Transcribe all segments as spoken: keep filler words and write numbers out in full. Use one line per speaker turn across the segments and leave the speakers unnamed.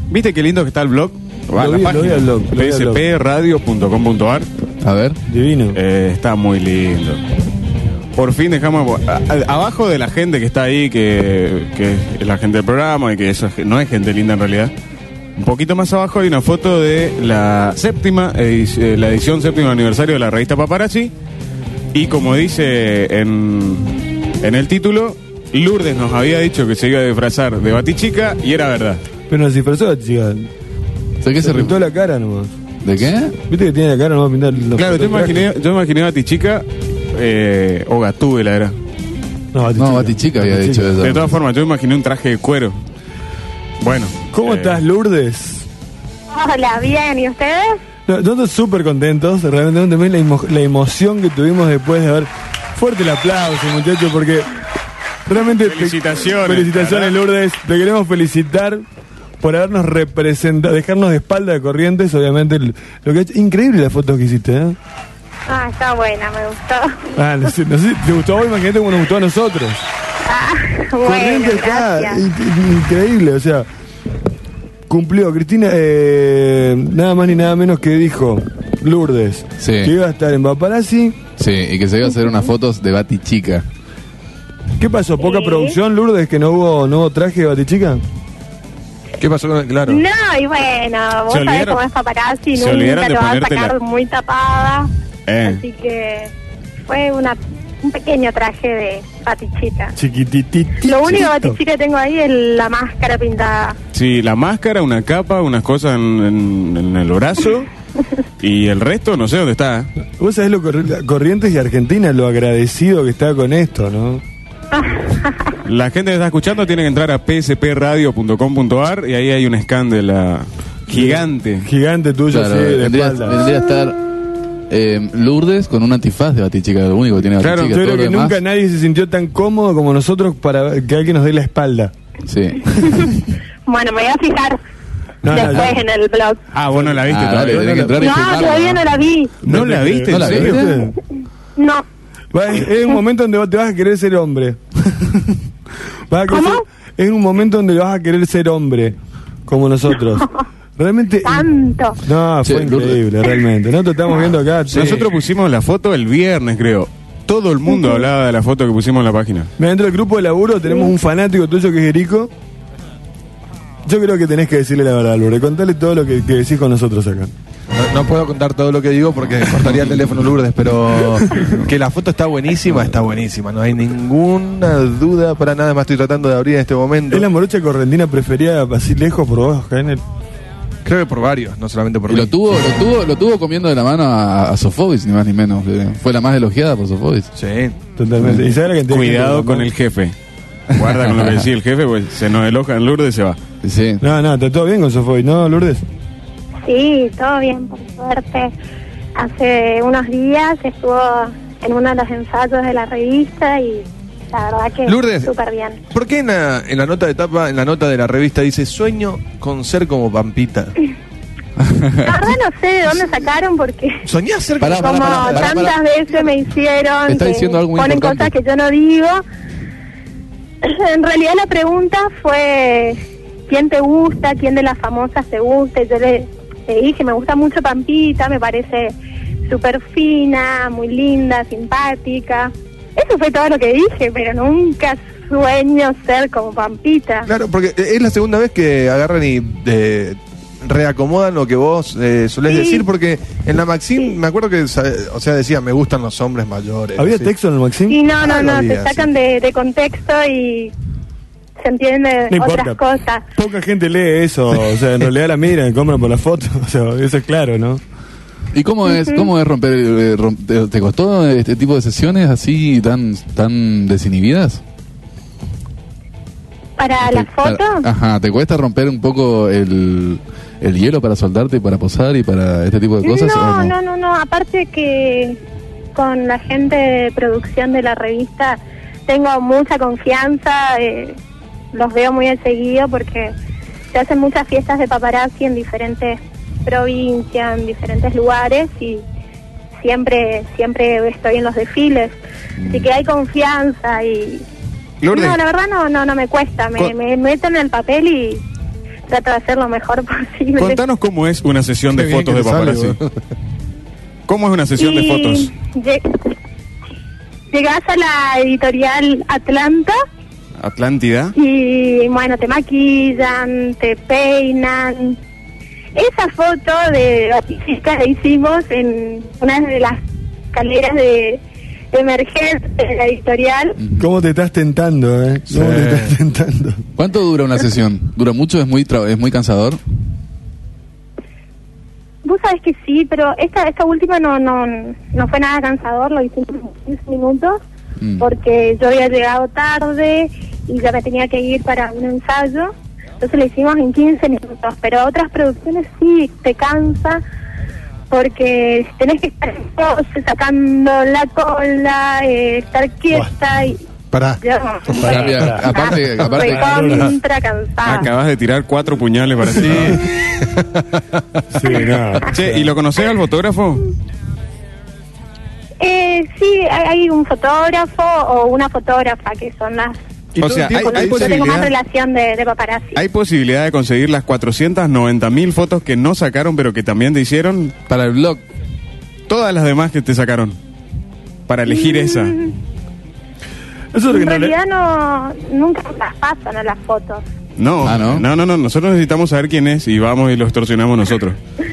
¿Viste qué lindo que está el blog? Va,
Lo
la
vi, lo vi
página,
al blog, lo vi
p
al
s
blog.
p radio punto com punto a r.
A ver.
Divino.
Eh, está muy lindo. Por fin dejamos a- a- abajo de la gente que está ahí, que, que es la gente del programa y que eso es- no es gente linda en realidad. Un poquito más abajo hay una foto de la séptima edic- eh, la edición séptimo aniversario de la revista Paparazzi. Y como dice en, en el título, Lourdes nos había dicho que se iba a disfrazar de Batichica y era verdad.
Pero nos disfrazó, chica.
¿De qué
Se
se
pintó
ri-
la cara nomás.
¿De qué?
¿Viste que tiene la cara nomás pintar los
Claro, yo
los trajes?
imaginé, yo imaginé Batichica eh, o Gatúbela era.
No, Batichica.
No, Batichica había
Batichica.
dicho eso.
De todas formas, yo imaginé un traje de cuero. Bueno.
¿Cómo
eh,
estás, Lourdes?
Hola, bien, ¿y ustedes?
No, nosotros súper contentos, realmente también la, emo- la emoción que tuvimos después de haber... Fuerte el aplauso, muchachos, porque realmente... te-
Felicitaciones,
felicitaciones,
¿verdad?
Lourdes. Te queremos felicitar por habernos representado, dejarnos de espalda de Corrientes, obviamente. Lo que ha hecho- increíble las fotos que hiciste, ¿eh?
Ah, está buena, me gustó.
Ah, no sé, no sé si te gustó a vos, imagínate cómo nos gustó a nosotros.
Ah, bueno,
Corrientes está
gracias.
in- increíble, o sea... Cumplió, Cristina, eh, nada más ni nada menos que dijo Lourdes,
Sí.
que iba a estar en Paparazzi.
Sí, y que se iba a hacer unas fotos de Batichica.
¿Qué pasó? ¿Poca
Sí.
producción, Lourdes, que no hubo, no hubo traje de Batichica?
¿Qué pasó con el claro?
No, y bueno, vos
Se
sabés
olvidaron-
cómo es paparazzi,
se
nunca
olvidaron de
lo va a
ponértela.
sacar muy tapada.
Eh.
Así que fue una, un pequeño traje de Batichica.
Chiquititito.
Lo único Batichica que tengo ahí es la máscara pintada.
Sí, la máscara, una capa, unas cosas en, en- en el brazo. Y el resto no sé dónde está.
Vos sabés lo corri- Corrientes y Argentina, lo agradecido que está con esto, ¿no?
La gente que está escuchando tiene que entrar a p s p radio punto com punto a r y ahí hay un scan de la gigante.
Gigante tuyo,
Claro,
sí, de
vendría,
espalda.
vendría a estar eh, Lourdes con un antifaz de Batichica, lo único que tiene
Claro,
Batichica.
Yo
todo
creo que
lo demás,
nunca nadie se sintió tan cómodo como nosotros para que alguien nos dé la espalda.
Sí.
Bueno, me voy a fijar
No, no,
después
no.
en el blog.
Ah, vos no la viste
Ah, dale,
todavía.
tenés que entrar y
No,
firmarlo,
todavía no la vi.
¿No la viste?
¿No
¿En
la
serio?
viste?
No.
Va, es, es un momento donde vos te vas a querer ser hombre. Vas a querer
¿Cómo?
ser- es un momento donde vas a querer ser hombre, como nosotros. Realmente...
Tanto.
No, fue
Che, Lourdes.
increíble, realmente. Nosotros estamos viendo acá... che.
Nosotros pusimos la foto el viernes, creo. Todo el mundo hablaba de la foto que pusimos en la página.
Mira, dentro del grupo de laburo tenemos un fanático tuyo que es Erico. Yo creo que tenés que decirle la verdad, Lourdes. Contale todo lo que, que decís con nosotros acá.
No, no puedo contar todo lo que digo porque cortaría el teléfono Lourdes, pero que la foto está buenísima, está buenísima. No hay ninguna duda para nada más. Estoy tratando de abrir en este momento.
¿Es la morocha correntina preferida así lejos por vos, Jaime?
Creo que por varios, no solamente por
Y
mí.
lo tuvo, lo tuvo, lo tuvo comiendo de la mano a, a Sofovich, ni más ni menos. que Fue la más elogiada por Sofovich.
Sí.
Totalmente. ¿Y sabés la cantidad de
Cuidado
gente que
con
lo
el jefe. Guarda con lo que decía el jefe, pues se nos eloja en Lourdes y se va.
Sí.
No, no, está todo bien con Sofoy, ¿no, Lourdes?
Sí, todo bien, por suerte. Hace unos días estuvo en uno de los ensayos de la revista y la verdad que
Lourdes.
súper bien.
¿Por qué en la, en la nota de tapa, en la nota de la revista dice sueño con ser como Pampita?
La verdad no sé de dónde sacaron porque
¿Soñás ser
Pará,
como
como
pará, pará,
tantas
pará.
veces me hicieron
Está
que
diciendo algo muy
ponen
importante.
cosas que yo no digo. En realidad la pregunta fue ¿quién te gusta? ¿Quién de las famosas te gusta? Y yo le, le dije, me gusta mucho Pampita, me parece súper fina, muy linda, simpática. Eso fue todo lo que dije, pero nunca sueño ser como Pampita.
Claro, porque es la segunda vez que agarran y eh, reacomodan lo que vos eh, solés
Sí.
decir, porque en la Maxim
Sí.
me acuerdo que, sa- o sea, decía, me gustan los hombres mayores.
¿Había
sí.
texto en el Maxim?
Y no, no,
Ah,
no,
lo
te
había,
sacan
sí.
de, de contexto y se entiende
No
otras
importa.
cosas.
Poca gente lee eso, o sea, en realidad la miran, compran por la foto, o sea, eso es claro, ¿no?
¿Y cómo es, cómo es romper, eh, rom- te, te costó este tipo de sesiones así tan, tan desinhibidas?
¿Para
Te-
la foto?
para- ajá, ¿te cuesta romper un poco el, el hielo para soltarte y para posar y para este tipo de cosas?
No,
¿o
no, no, no. Aparte que con la gente de producción de la revista tengo mucha confianza. Eh, los veo muy al seguido porque se hacen muchas fiestas de paparazzi en diferentes provincias, en diferentes lugares y siempre, siempre estoy en los desfiles. Así que hay confianza y
Lourdes,
no, la verdad no, no, no me cuesta. Me,
Con-
me meto en el papel y trato de hacer lo mejor posible.
Contanos cómo es una sesión de
Qué bien
fotos
que
de
te sale,
paparazzi.
boludo.
¿Cómo es una sesión de
Y
fotos?
lle- Llegás a la editorial Atlanta
Atlántida.
y, bueno, te maquillan, te peinan. Esa foto de artística la hicimos en una de las escaleras de, de emergencia de la editorial.
¿Cómo te estás tentando, eh? ¿Cómo
Sí.
te estás tentando?
¿Cuánto dura una sesión? ¿Dura mucho? ¿Es muy tra- es muy cansador?
Vos sabés que sí, pero esta esta última no no no fue nada cansador, lo hicimos en quince minutos,
Mm.
porque yo había llegado tarde y ya me tenía que ir para un ensayo, entonces lo hicimos en quince minutos, pero otras producciones sí te cansa, porque tenés que estar en pose, sacando la cola, eh, estar quieta y...
Pará.
Yo,
Pará, pará. Aparte- aparte-
estoy contra cansada.
Acabas de tirar cuatro puñales para sí.
Sí, no.
Che, ¿y lo conocés al fotógrafo?
Eh, sí, hay, hay un fotógrafo o una fotógrafa que son las...
Y
O
todo
sea,
el tiempo
hay- hay
te
Yo
dicen-
tengo más
posibilidad-
relación de, de paparazzi.
¿Hay posibilidad de conseguir las cuatrocientas noventa mil fotos que no sacaron pero que también te hicieron?
Para el blog.
Todas las demás que te sacaron. Para elegir esa.
Eso es lo que
En
no le-
realidad no, nunca las pasan a las fotos.
No,
Ah, ¿no?
no, no, no. Nosotros necesitamos saber quién es y vamos y lo extorsionamos nosotros.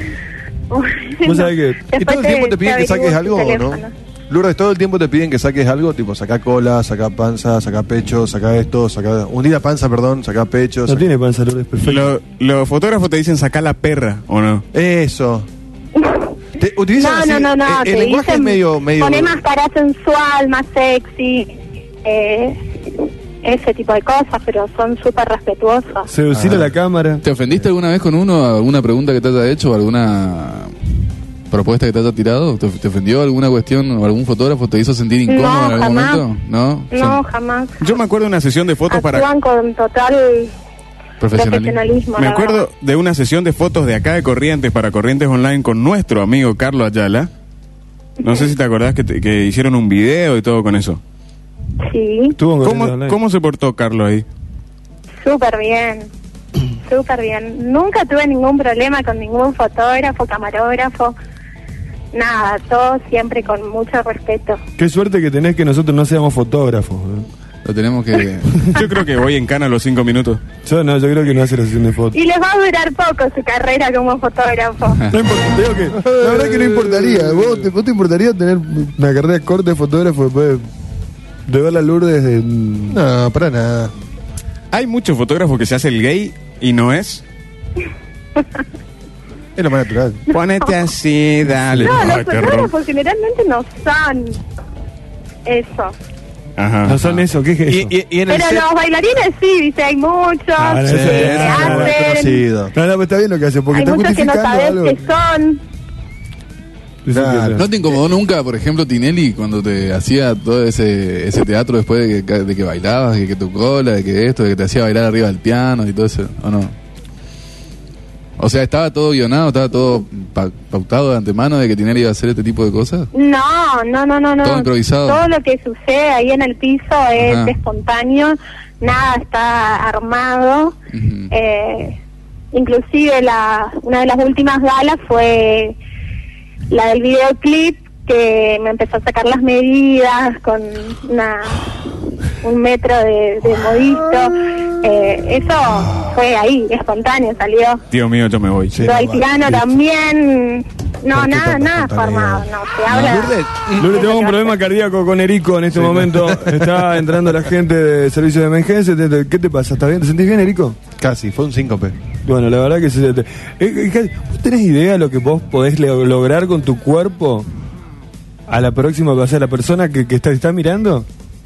Vos sabés que-
¿Y todo el tiempo te piden que saques algo o no? Lourdes, todo el tiempo te piden que saques algo, tipo saca cola, saca panza, saca pecho, saca esto, saca... Hundida panza, perdón, saca pecho.
No
saca-
tiene panza, Lourdes, perfecto.
Lo- los fotógrafos te dicen sacar la perra, ¿o no?
Eso. Te utilizan
No,
así-
no, no, no.
El, el
te
lenguaje es
dicen,
medio... medio...
Poné más cara sensual, más sexy. Eh, ese tipo de cosas, pero son súper respetuosos.
Seducir
Ah.
a la cámara.
¿Te ofendiste alguna vez con uno? ¿Alguna pregunta que te haya hecho? ¿Alguna propuesta que te haya tirado? ¿Te, te ofendió alguna cuestión o algún fotógrafo? ¿Te hizo sentir incómodo
No,
en algún
jamás.
momento? No.
No,
Son
jamás.
Yo me acuerdo de una sesión de fotos para...
Actúan con total
profesionalismo.
profesionalismo.
Me
la
acuerdo
verdad.
de una sesión de fotos de acá de Corrientes para Corrientes Online con nuestro amigo Carlos Ayala. No sé si te acordás que, te- que hicieron un video y todo con eso.
Sí,
Estuvo en Corrientes
¿Cómo,
Online.
¿Cómo se portó Carlos ahí?
súper bien. Súper bien. Nunca tuve ningún problema con ningún fotógrafo, camarógrafo. Nada, todo siempre con mucho respeto.
Qué suerte que tenés que nosotros no seamos fotógrafos. ¿eh?
Lo tenemos que...
Yo creo que voy en cana a los cinco minutos.
Yo no, yo creo que no hace la sesión de fotos.
Y les va a durar poco su carrera como fotógrafo.
No importa, te digo que, la verdad que no importaría. ¿Vos te, vos te importaría tener una carrera corta de fotógrafo después de, de ver la Lourdes de...
No, para nada.
Hay muchos fotógrafos que se hace el gay y no es.
Es lo más natural.
Ponete así, dale.
No, los
Ay, qué ron-
fotógrafos generalmente no son eso.
Ajá.
No son eso, ¿qué es eso?
Y, y, y en el
Pero
set...
los bailarines sí, dice, hay muchos
Ah, no,
Sí,
eso
que
es
eso es
hacen.
más
hacen,
conocido.
No, no, pero está bien lo que hace, porque
hay
está
muchos que no
justificando
sabes
algo.
qué son.
Sí, sí,
Claro.
sí.
¿No te incomodó nunca, por ejemplo, Tinelli, cuando te hacía todo ese ese teatro después de que, de que bailabas, de que tu cola, de que esto, de que te hacía bailar arriba del piano y todo eso? ¿O no? O sea, ¿estaba todo guionado, estaba todo pa- pautado de antemano de que Tinelli iba a hacer este tipo de cosas?
No, no, no, no, no.
Todo improvisado.
Todo lo que sucede ahí en el piso es
Ajá.
espontáneo, nada está armado.
Ujú.
Eh, inclusive la una de las últimas galas fue la del videoclip, que me empezó a sacar las medidas con una un metro de, de modisto. Eh, eso fue ahí, espontáneo, salió.
Tío mío, yo me voy.
Sí,
Lo del
no,
piano
listo.
también. No,
¿Por qué
nada,
tanta
nada
espontaneidad?
formado, no, se habla.
Lourdes,
Lourdes, tenemos un problema cardíaco con Erico en este momento. Está entrando la gente de servicio de emergencia. Te- te- ¿Qué te pasa? ¿Estás bien? ¿Te sentís bien, Erico?
Casi, fue un síncope.
Bueno, la verdad que se te- eh, eh, ¿vos tenés idea de lo que vos podés le- lograr con tu cuerpo a la próxima, o sea, la persona que, que está, está mirando?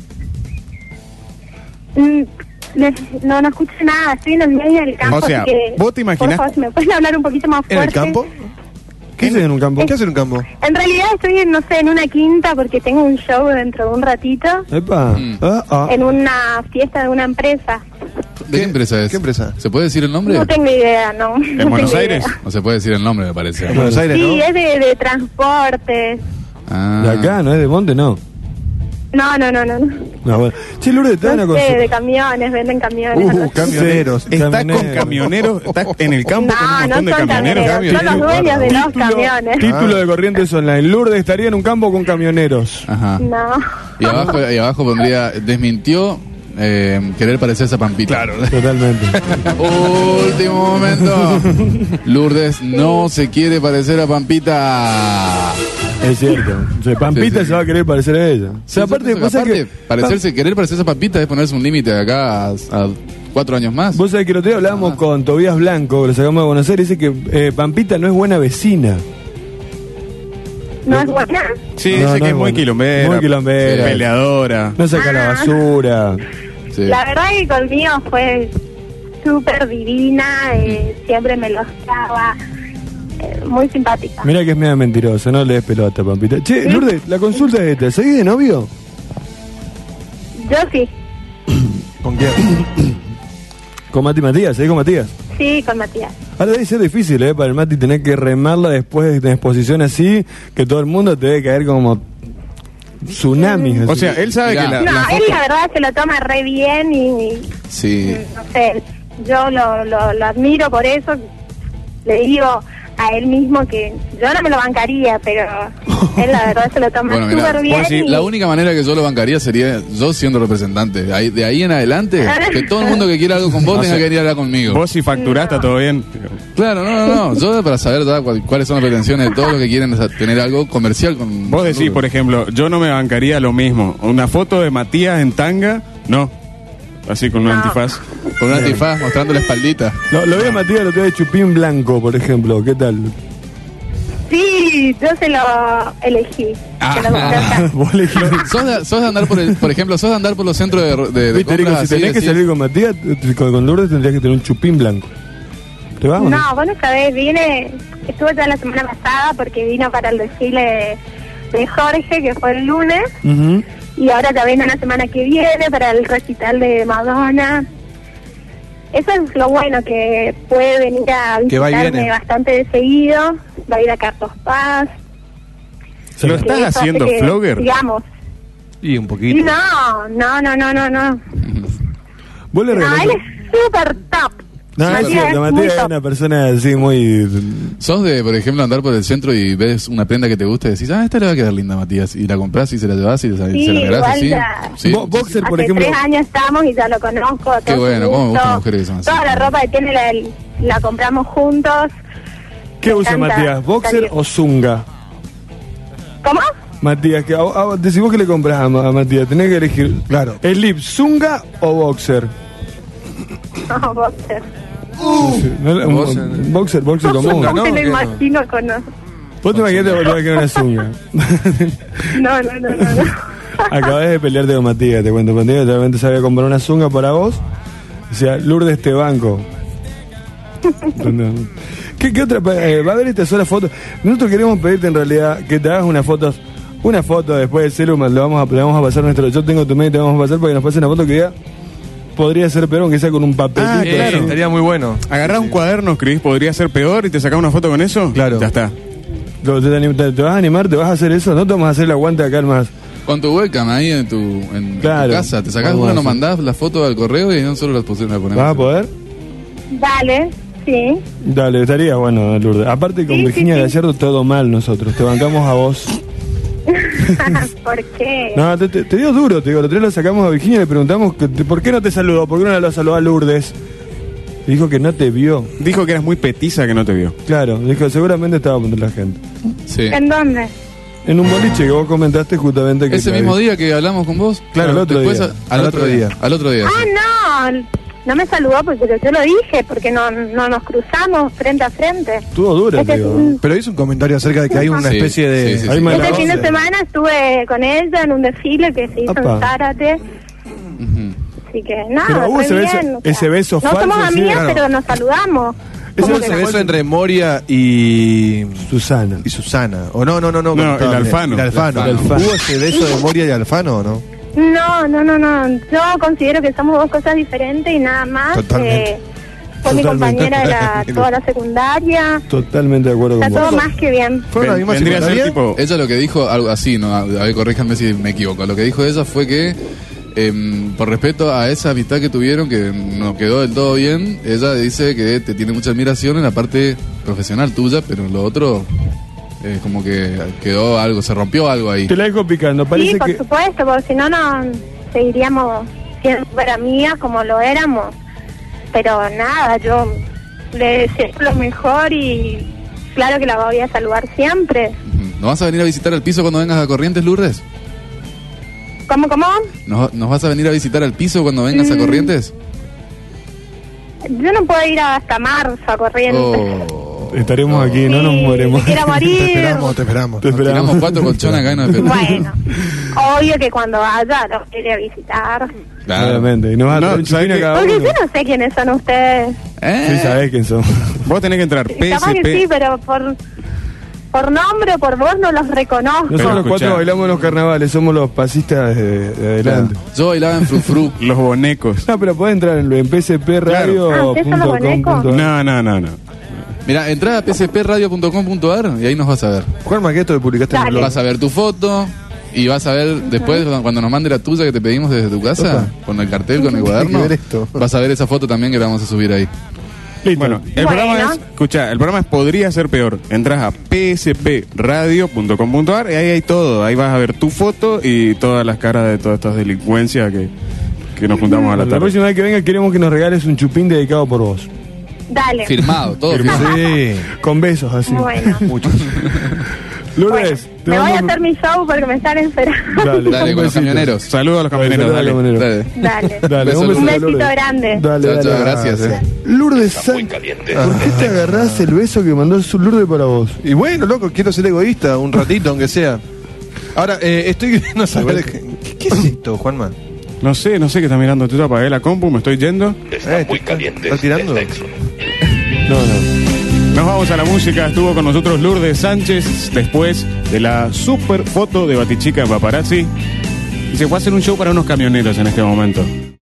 Mm, le- No, no escucho nada, estoy en el medio del campo.
O sea,
así que,
¿vos te imaginás-
por favor, si me puedes hablar un poquito más
¿En
fuerte.
el campo?
¿Qué haces en un campo?
¿Qué hace en un campo?
En realidad estoy, en, no sé, en una quinta porque tengo un show dentro de un ratito.
Epa.
Mm.
Ah, ah.
En una fiesta de una empresa.
¿De qué empresa es?
¿Qué empresa?
¿Se puede decir el nombre?
No tengo idea, no.
¿En
No
Buenos
tengo
Aires?
idea.
No se puede decir el nombre, me parece.
En Buenos Aires,
Sí,
¿no?
es de, de transportes.
Ah.
De acá, ¿no es de Monte? No.
No, no, no, no. no.
No, bueno. Che, Lourdes, te dan una
No sé,
consulta.
de camiones, venden camiones.
Uh,
algo así.
camioneros.
Sí.
¿Estás
Camioneros.
con camioneros? ¿Estás en el campo con un
No, no
montón de
son
camioneros?
camioneros, son los dueños de los camiones.
Título de Corrientes Online. Lourdes estaría en un campo con camioneros.
Ajá.
No.
Y abajo, y abajo pondría, desmintió eh, querer parecerse a Pampita. Claro.
Totalmente.
Último momento. Lourdes no se quiere parecer a Pampita.
Es cierto. O sea, Pampita
Sí, sí.
se va a querer parecer a ella. O sea, aparte,
Aparte,
vos sabés
aparte,
que,
parecerse, querer parecerse a Pampita es ponerse un límite de acá a, a cuatro años más.
vos sabés que el otro día hablábamos
Ah.
con Tobías Blanco, que lo sacamos de Buenos Aires, dice que eh, Pampita no es buena vecina.
No es buena.
Sí,
No,
dice
no
que
es
es muy
bueno.
quilombera.
Muy quilombera.
Peleadora.
No saca la
Ah.
basura.
Sí.
La verdad que conmigo fue súper divina, eh, siempre me los daba, eh, muy simpática.
Mira que es media mentirosa, no le des pelota, Pampita. Che, Lourdes, la consulta es esta. ¿Seguís de novio?
Yo sí,
¿Con quién?
Con Mati Matías, ¿seguís con Matías?
sí, con Matías.
Ahora debe ser difícil, ¿eh? Para el Mati tener que remarla después de una exposición así, que todo el mundo te debe caer como tsunamis. así.
O sea, él sabe
Mirá.
que la,
No,
la
él
foto...
la verdad se lo toma re bien y,
Sí.
no sé, yo lo, lo, lo admiro por eso. Le digo a él mismo que yo no me lo bancaría, pero él la verdad se lo toma
Bueno,
súper
mirá,
bien.
vos decís,
y-
la única manera que yo lo bancaría sería yo siendo representante. De ahí, de ahí en adelante, que todo el mundo que quiera algo con vos
O
tenga
sea,
que venir a hablar conmigo.
Vos si facturás, está todo bien.
Claro, no, no, no. Yo para saber ¿verdad? cuál- cuáles son las pretensiones de todos los que quieren o sea, tener algo comercial con.
Vos decís, por ejemplo, yo no me bancaría lo mismo. Una foto de Matías en tanga, no. Así con un
No.
antifaz.
Con un antifaz mostrando la espaldita.
Lo, lo vi a Matías el otro día de Chupín Blanco, por ejemplo. ¿Qué tal?
Sí, yo se lo elegí.
Ah.
Se lo compré acá.
Vos le dijiste,
¿Sos de, sos de andar por el, por ejemplo, sos de andar por los centros de, de, de
viste, Rico,
compras
si
así,
tenés que
decís,
salir con Matías, t- con, con Lourdes tendrías que tener un Chupín Blanco. ¿Te vas o no?
No, vos no sabés, vine, estuve toda la semana pasada porque vino para el desfile de Jorge, que fue el lunes,
Ujú.
y ahora ya viene la semana que viene para el recital de Madonna. Eso es lo bueno, que puede venir a
Que va y
visitarme
viene.
bastante de seguido, va a ir a Carlos Paz.
¿Lo
que
estás
eso hace
haciendo
que,
flogger?
Digamos.
Y un poquito.
Y no, no, no, no, no, no.
Vos le
No,
regalás...
él es súper top.
No, es
Matías
cierto,
es muy
Matías es
top.
una persona así muy...
sos de, por ejemplo, andar por el centro y ves una prenda que te gusta y decís, ah, esta le va a quedar linda, Matías. Y la compras y se la llevas y se,
Sí,
se la regalás
igual
así.
ya.
Sí.
Bo- boxer, por
Hace
ejemplo...
tres años estamos y ya lo conozco.
Qué
todo
bueno,
su
cómo me
gusto.
gustan las mujeres que son así.
Toda la ropa que tiene la, la compramos juntos.
¿Qué
Me
usa
encanta
Matías? ¿Boxer
salir.
o zunga?
¿Cómo?
Matías, que, a- a- decís vos que le compras a, Ma- a Matías, tenés que elegir.
Claro.
¿Slip, zunga o boxer?
No, boxer.
Sí, no, un-
Boxer.
boxer, boxer común.
¿no?
No me lo
¿Qué no?
imagino con... No,
Vos te imaginas que te va a quedar una zunga.
no, no, no. no.
Acabás de pelearte con Matías, te cuento. Matías realmente sabía comprar una zunga para vos. O sea, Lourdes te banco. ¿Qué, qué otra? eh, va a haber esta sola foto. Nosotros queremos pedirte en realidad que te hagas unas fotos. Una foto después del celu, le vamos a, le vamos a pasar nuestro. Yo tengo tu mail, te vamos a pasar para que nos pase una foto que diga. Podría ser peor, aunque sea con un papelito.
Ah,
Sí,
claro.
estaría muy bueno.
Agarrás un cuaderno, escribís, podría ser peor y te sacás una foto con eso.
Claro.
Ya está.
Lo- ¿Te, anim- te- te vas a animar? ¿Te vas a hacer eso? No te vamos a hacer el aguante acá más.
Con tu webcam ahí en tu, en
Claro.
tu casa, te sacás
Vamos
una,
a
nos
hacer.
mandás la foto al correo y no solo las pusieron la ponemos.
¿Vas a poder?
Dale, sí.
Dale, estaría bueno, Lourdes. Aparte con
Sí, sí,
Virginia
sí.
Gallardo todo mal nosotros. Te bancamos a vos.
¿Por qué?
No, te, te, te dio duro, te digo. El otro día lo sacamos a Virginia y le preguntamos que, te- por qué no te saludó, por qué no lo saludó a Lourdes. Y dijo que no te vio.
Dijo que eras muy petiza que no te vio.
Claro, dijo, seguramente estaba con la gente.
Sí.
¿En dónde?
En un boliche que vos comentaste justamente que...
Ese
te
mismo
había-
día que hablamos con vos.
Claro, el otro
después
día.
a- al, otro día. Al otro día. sí.
Ah, no. No me saludó porque yo lo dije, porque no, no nos cruzamos frente a frente.
Estuvo dura,
Este,
te digo.
mm,
Pero hizo un comentario acerca de que hay una
Sí,
especie de.
sí, sí,
Ahí
sí.
me la-
Este fin de
once.
semana estuve con ella en un desfile que se hizo
Apa.
en Zárate.
Ujú.
Así que nada,
Pero hubo
re
ese beso-
bien, o sea,
ese beso
no
falso,
somos
sí,
amigas,
claro.
pero nos saludamos.
Ese
¿Cómo
beso
se beso
falso-
entre Moria y.
Susana.
y Susana? O no, no, no, no.
No,
cuando estaba-
el Alfano.
El Alfano.
El Alfano.
¿Hubo ese beso de Moria y Alfano o no?
No, no, no, no. Yo considero que somos dos cosas diferentes y nada más.
Totalmente.
eh, Fue mi
Totalmente.
compañera de la, toda la secundaria.
Totalmente de acuerdo
Está
con
todo
vos.
más que bien.
¿Fueron a la misma
Vendría a ser
secundaria?
tipo.
Ella lo que dijo, algo así, ¿no? A ver, corríjanme si me equivoco. Lo que dijo ella fue que, em, por respeto a esa amistad que tuvieron, que no quedó del todo bien, ella dice que te tiene mucha admiración en la parte profesional tuya, pero en lo otro, es como que quedó algo, se rompió algo ahí.
Te la dejo picando. Parece
Sí, por
que.
supuesto, porque si no, no seguiríamos siendo súper amigas como lo éramos. Pero nada, yo le deseo lo mejor y claro que la voy a saludar siempre.
¿Nos vas a venir a visitar al piso cuando vengas a Corrientes, Lourdes?
¿Cómo, cómo?
¿Nos, nos vas a venir a visitar al piso cuando vengas a
Mm.
Corrientes?
Yo no puedo ir hasta marzo a Corrientes.
Oh.
Estaremos aquí, no nos
Sí,
mueremos.
me quiero
Te
morir.
esperamos, te esperamos.
Te esperamos.
Tiramos cuatro colchones acá y nos esperamos.
Bueno, obvio que cuando vaya los iré a visitar.
Claro.
Obviamente. Y nos va a
No,
traer un
¿sabes
chupín a
qué?
cada
Porque
uno.
yo no sé quiénes son ustedes.
¿Eh?
Sí, sabés quién son.
Vos tenés que entrar
Capaz que sí,
P S P.
pero por, por nombre o por voz no los reconozco.
Nosotros los
escuchá.
cuatro bailamos en los carnavales, somos los pasistas de, de adelante.
Yo bailaba en Frufru.
Los bonecos.
No, pero podés entrar en, en p s p radio
Ah, ¿ustedes son los bonecos?
No, no, no, no.
Mira, entrá a p c p radio punto com punto a r y ahí nos vas a ver.
Juanma, ¿qué esto que publicaste en el
Dale.
blog?
Vas a ver tu foto y vas a ver después cuando nos mande la tuya que te pedimos desde tu casa,
Opa.
con el cartel, con el
Tiene
cuaderno,
que ver esto.
vas a ver esa foto también que la vamos a subir ahí.
Listo.
Bueno, el
Bueno.
programa es, escucha, el programa es Podría Ser Peor. Entras a p s p radio punto com punto a r y ahí hay todo. Ahí vas a ver tu foto y todas las caras de todas estas delincuencias que, que nos juntamos a la
La
tarde.
próxima vez que venga queremos que nos regales un chupín dedicado por vos.
Dale.
Firmado, todo firmado.
Sí.
Con besos así.
Bueno.
Muchos.
Lourdes,
Bueno, me voy a hacer mi show porque me están esperando.
Dale,
Dale,
un
con los
besito.
camioneros.
Saludos a los camioneros,
Saludos a
dale.
los camioneros.
Dale.
Dale.
Dale,
Beso,
un besito,
Un besito
Lourdes.
grande.
Dale,
Chao,
dale.
chao, gracias. eh.
Lourdes, San- ¿por qué te agarrás el beso que mandó su Lourdes para vos?
Y bueno, loco, quiero ser egoísta un ratito, aunque sea. Ahora, eh, estoy queriendo saber. ¿Qué, qué es esto, Juanma?
No sé, no sé qué está mirando. Tú apagué la compu, me estoy yendo.
Está muy caliente. ¿Estás tirando?
No, no.
Nos vamos a la música. Estuvo con nosotros Lourdes Sánchez después de la super foto de Batichica en Paparazzi. Y se fue a hacer un show para unos camioneros en este momento.